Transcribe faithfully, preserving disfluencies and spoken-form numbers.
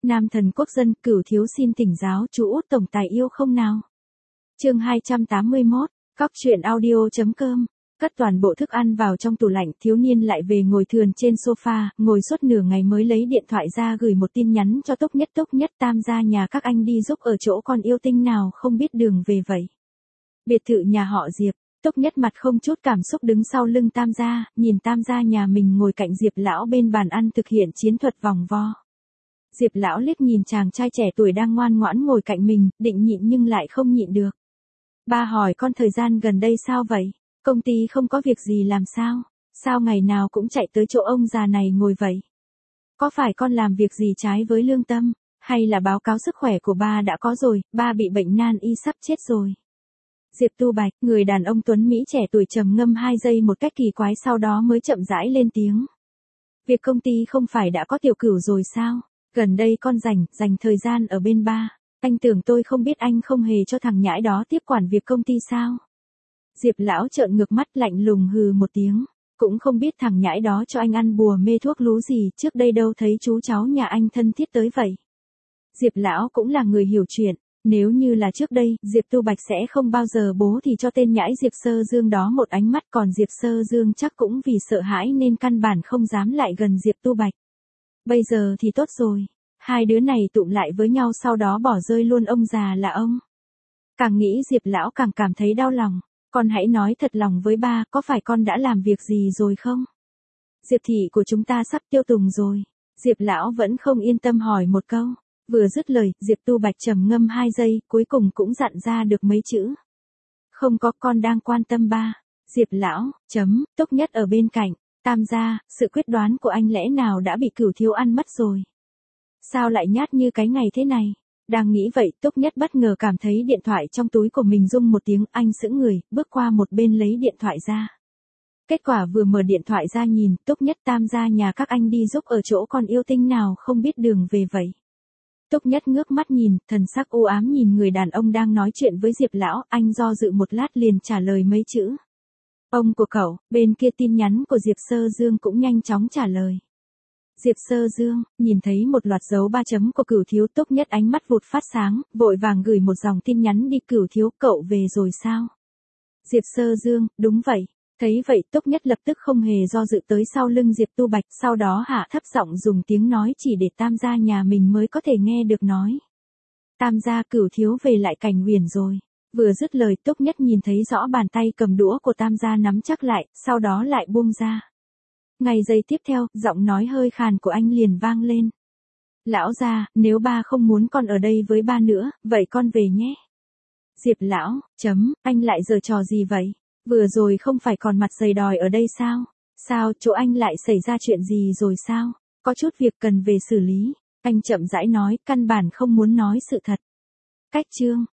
Nam thần quốc dân, Cửu thiếu xin thỉnh giáo chú út tổng tài yêu không nào. Chương hai trăm tám mươi mốt, cóc truyện audio chấm com. Cất toàn bộ thức ăn vào trong tủ lạnh, thiếu niên lại về ngồi thườn trên sofa, ngồi suốt nửa ngày mới lấy điện thoại ra gửi một tin nhắn cho Túc Nhất. Túc Nhất, tam gia nhà các anh đi giúp ở chỗ con yêu tinh nào không biết đường về vậy. Biệt thự nhà họ Diệp. Túc Nhất mặt không chút cảm xúc đứng sau lưng tam gia, nhìn tam gia nhà mình ngồi cạnh Diệp lão bên bàn ăn thực hiện chiến thuật vòng vo. Diệp lão liếc nhìn chàng trai trẻ tuổi đang ngoan ngoãn ngồi cạnh mình, định nhịn nhưng lại không nhịn được. Ba hỏi con thời gian gần đây sao vậy? Công ty không có việc gì làm sao? Sao ngày nào cũng chạy tới chỗ ông già này ngồi vậy? Có phải con làm việc gì trái với lương tâm? Hay là báo cáo sức khỏe của ba đã có rồi, ba bị bệnh nan y sắp chết rồi? Diệp Tu Bạch, người đàn ông tuấn Mỹ trẻ tuổi trầm ngâm hai giây một cách kỳ quái sau đó mới chậm rãi lên tiếng. Việc công ty không phải đã có tiểu cửu rồi sao? Gần đây con rảnh, dành thời gian ở bên ba. Anh tưởng tôi không biết anh không hề cho thằng nhãi đó tiếp quản việc công ty sao? Diệp lão trợn ngược mắt lạnh lùng hừ một tiếng. Cũng không biết thằng nhãi đó cho anh ăn bùa mê thuốc lú gì, trước đây đâu thấy chú cháu nhà anh thân thiết tới vậy. Diệp lão cũng là người hiểu chuyện. Nếu như là trước đây, Diệp Tu Bạch sẽ không bao giờ bố thì cho tên nhãi Diệp Sơ Dương đó một ánh mắt, còn Diệp Sơ Dương chắc cũng vì sợ hãi nên căn bản không dám lại gần Diệp Tu Bạch. Bây giờ thì tốt rồi. Hai đứa này tụm lại với nhau sau đó bỏ rơi luôn ông già là ông. Càng nghĩ Diệp lão càng cảm thấy đau lòng. Con hãy nói thật lòng với ba, có phải con đã làm việc gì rồi không? Diệp thị của chúng ta sắp tiêu tùng rồi. Diệp lão vẫn không yên tâm hỏi một câu. Vừa dứt lời, Diệp Tu Bạch trầm ngâm hai giây, cuối cùng cũng dặn ra được mấy chữ. Không có, con đang quan tâm ba. Diệp lão, chấm, Túc Nhất ở bên cạnh. Tam gia, sự quyết đoán của anh lẽ nào đã bị Cửu thiếu ăn mất rồi? Sao lại nhát như cái ngày thế này? Đang nghĩ vậy, Túc Nhất bất ngờ cảm thấy điện thoại trong túi của mình rung một tiếng, anh sững người, bước qua một bên lấy điện thoại ra. Kết quả vừa mở điện thoại ra nhìn, Túc Nhất, tam gia nhà các anh đi giúp ở chỗ con yêu tinh nào không biết đường về vậy. Túc Nhất ngước mắt nhìn, thần sắc u ám nhìn người đàn ông đang nói chuyện với Diệp lão, anh do dự một lát liền trả lời mấy chữ. Ông của cậu, bên kia tin nhắn của Diệp Sơ Dương cũng nhanh chóng trả lời. Diệp Sơ Dương, nhìn thấy một loạt dấu ba chấm của Cửu thiếu, Túc Nhất ánh mắt vụt phát sáng, vội vàng gửi một dòng tin nhắn đi. Cửu thiếu, cậu về rồi sao? Diệp Sơ Dương, đúng vậy. Thấy vậy Túc Nhất lập tức không hề do dự tới sau lưng Diệp Tu Bạch, sau đó hạ thấp giọng dùng tiếng nói chỉ để tam gia nhà mình mới có thể nghe được nói. Tam gia, Cửu thiếu về lại Cảnh Huyền rồi. Vừa dứt lời Túc Nhất nhìn thấy rõ bàn tay cầm đũa của tam gia nắm chắc lại, sau đó lại buông ra. Ngay giây tiếp theo, giọng nói hơi khàn của anh liền vang lên. Lão gia, nếu ba không muốn con ở đây với ba nữa, vậy con về nhé. Diệp lão, chấm, anh lại giở trò gì vậy? Vừa rồi không phải còn mặt dày đòi ở đây sao? Sao, chỗ anh lại xảy ra chuyện gì rồi sao? Có chút việc cần về xử lý. Anh chậm rãi nói, căn bản không muốn nói sự thật. Cách chương.